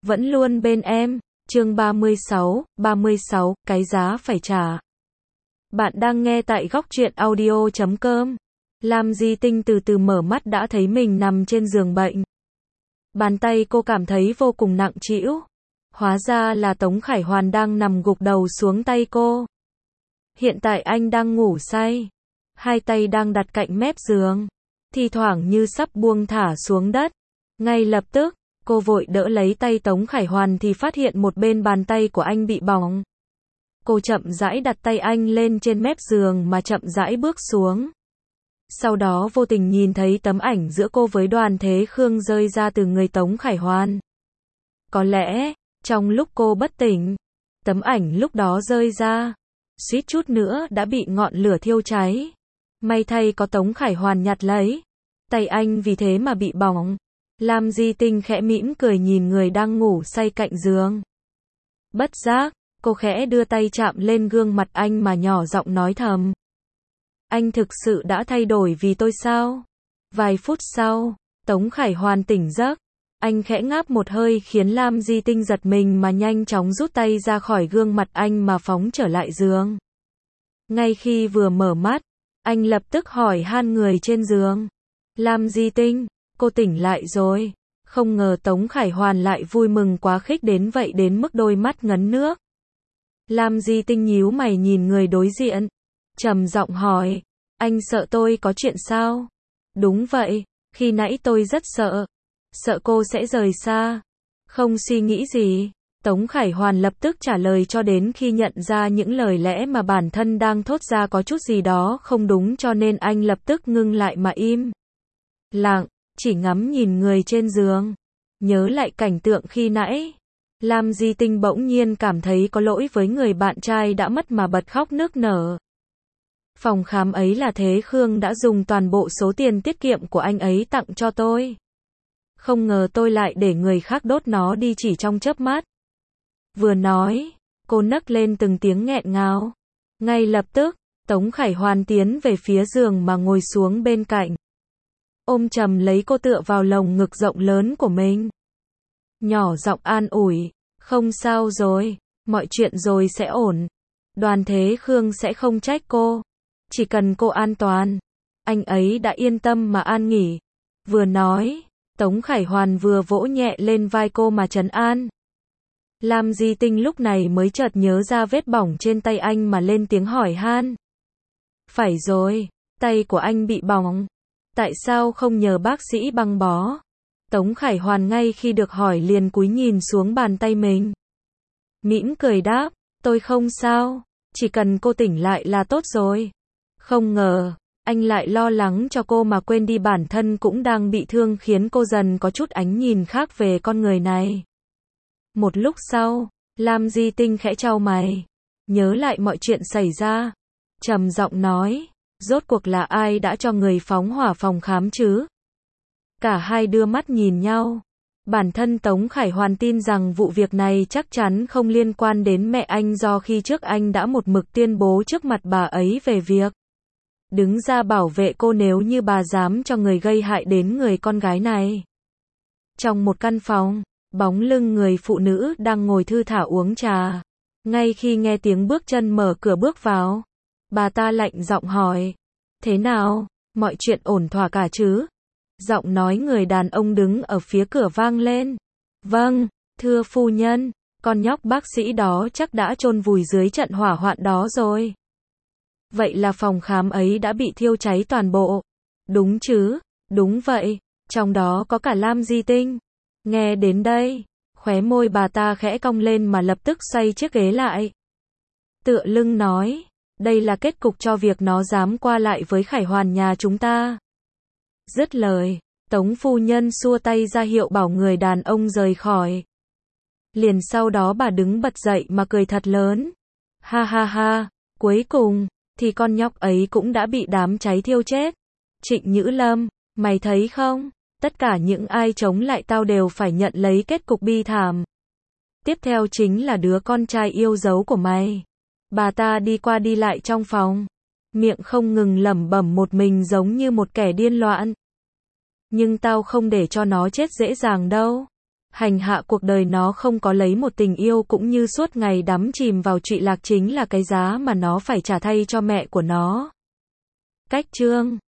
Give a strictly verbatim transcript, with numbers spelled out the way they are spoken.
vẫn luôn bên em. Chương ba mươi sáu, ba mươi sáu, cái giá phải trả. Bạn đang nghe tại góc truyện audio chấm com. Lam Di Tinh từ từ mở mắt đã thấy mình nằm trên giường bệnh. Bàn tay cô cảm thấy vô cùng nặng trĩu. Hóa ra là Tống Khải Hoàn đang nằm gục đầu xuống tay cô. Hiện tại anh đang ngủ say. Hai tay đang đặt cạnh mép giường. Thi thoảng như sắp buông thả xuống đất. Ngay lập tức, cô vội đỡ lấy tay Tống Khải Hoàn thì phát hiện một bên bàn tay của anh bị bỏng. Cô chậm rãi đặt tay anh lên trên mép giường mà chậm rãi bước xuống. Sau đó vô tình nhìn thấy tấm ảnh giữa cô với Đoàn Thế Khương rơi ra từ người Tống Khải Hoàn. Có lẽ, trong lúc cô bất tỉnh, tấm ảnh lúc đó rơi ra, suýt chút nữa đã bị ngọn lửa thiêu cháy. May thay có Tống Khải Hoàn nhặt lấy. Tay anh vì thế mà bị bỏng. Lam Di Tinh khẽ mỉm cười nhìn người đang ngủ say cạnh giường. Bất giác, cô khẽ đưa tay chạm lên gương mặt anh mà nhỏ giọng nói thầm. Anh thực sự đã thay đổi vì tôi sao? Vài phút sau, Tống Khải Hoàn tỉnh giấc. Anh khẽ ngáp một hơi khiến Lam Di Tinh giật mình mà nhanh chóng rút tay ra khỏi gương mặt anh mà phóng trở lại giường. Ngay khi vừa mở mắt, anh lập tức hỏi han người trên giường. Lam Di Tinh, cô tỉnh lại rồi. Không ngờ Tống Khải Hoàn lại vui mừng quá khích đến vậy đến mức đôi mắt ngấn nước. Lam Di Tinh nhíu mày nhìn người đối diện. Trầm giọng hỏi, anh sợ tôi có chuyện sao? Đúng vậy, khi nãy tôi rất sợ. Sợ cô sẽ rời xa. Không suy nghĩ gì, Tống Khải Hoàn lập tức trả lời cho đến khi nhận ra những lời lẽ mà bản thân đang thốt ra có chút gì đó không đúng cho nên anh lập tức ngưng lại mà im lặng, chỉ ngắm nhìn người trên giường. Nhớ lại cảnh tượng khi nãy, Lam Di Tinh bỗng nhiên cảm thấy có lỗi với người bạn trai đã mất mà bật khóc nức nở. Phòng khám ấy là Thế Khương đã dùng toàn bộ số tiền tiết kiệm của anh ấy tặng cho tôi. Không ngờ tôi lại để người khác đốt nó đi chỉ trong chớp mắt. Vừa nói, cô nấc lên từng tiếng nghẹn ngào. Ngay lập tức, Tống Khải Hoàn tiến về phía giường mà ngồi xuống bên cạnh. Ôm chầm lấy cô tựa vào lồng ngực rộng lớn của mình. Nhỏ giọng an ủi, không sao rồi, mọi chuyện rồi sẽ ổn. Đoàn Thế Khương sẽ không trách cô. Chỉ cần cô an toàn, anh ấy đã yên tâm mà an nghỉ. Vừa nói, Tống Khải Hoàn vừa vỗ nhẹ lên vai cô mà trấn an. Lam Di Tinh lúc này mới chợt nhớ ra vết bỏng trên tay anh mà lên tiếng hỏi han. Phải rồi, tay của anh bị bỏng. Tại sao không nhờ bác sĩ băng bó? Tống Khải Hoàn ngay khi được hỏi liền cúi nhìn xuống bàn tay mình. Mỉm cười đáp, tôi không sao, chỉ cần cô tỉnh lại là tốt rồi. Không ngờ, anh lại lo lắng cho cô mà quên đi bản thân cũng đang bị thương khiến cô dần có chút ánh nhìn khác về con người này. Một lúc sau, Lam Di Tinh khẽ chau mày, nhớ lại mọi chuyện xảy ra, trầm giọng nói, rốt cuộc là ai đã cho người phóng hỏa phòng khám chứ? Cả hai đưa mắt nhìn nhau. Bản thân Tống Khải Hoàn tin rằng vụ việc này chắc chắn không liên quan đến mẹ anh do khi trước anh đã một mực tuyên bố trước mặt bà ấy về việc đứng ra bảo vệ cô nếu như bà dám cho người gây hại đến người con gái này. Trong một căn phòng, bóng lưng người phụ nữ đang ngồi thư thả uống trà. Ngay khi nghe tiếng bước chân mở cửa bước vào, bà ta lạnh giọng hỏi, thế nào, mọi chuyện ổn thỏa cả chứ? Giọng nói người đàn ông đứng ở phía cửa vang lên. Vâng, thưa phu nhân, con nhóc bác sĩ đó chắc đã chôn vùi dưới trận hỏa hoạn đó rồi. Vậy là phòng khám ấy đã bị thiêu cháy toàn bộ. Đúng chứ? Đúng vậy, trong đó có cả Lam Di Tinh. Nghe đến đây, khóe môi bà ta khẽ cong lên mà lập tức xoay chiếc ghế lại. Tựa lưng nói, đây là kết cục cho việc nó dám qua lại với Khải Hoàn nhà chúng ta. Dứt lời, Tống phu nhân xua tay ra hiệu bảo người đàn ông rời khỏi. Liền sau đó bà đứng bật dậy mà cười thật lớn. Ha ha ha, cuối cùng, thì con nhóc ấy cũng đã bị đám cháy thiêu chết. Trịnh Nhữ Lâm, mày thấy không? Tất cả những ai chống lại tao đều phải nhận lấy kết cục bi thảm. Tiếp theo chính là đứa con trai yêu dấu của mày. Bà ta đi qua đi lại trong phòng, miệng không ngừng lẩm bẩm một mình giống như một kẻ điên loạn. Nhưng tao không để cho nó chết dễ dàng đâu. Hành hạ cuộc đời nó không có lấy một tình yêu cũng như suốt ngày đắm chìm vào trụy lạc chính là cái giá mà nó phải trả thay cho mẹ của nó. Cách chương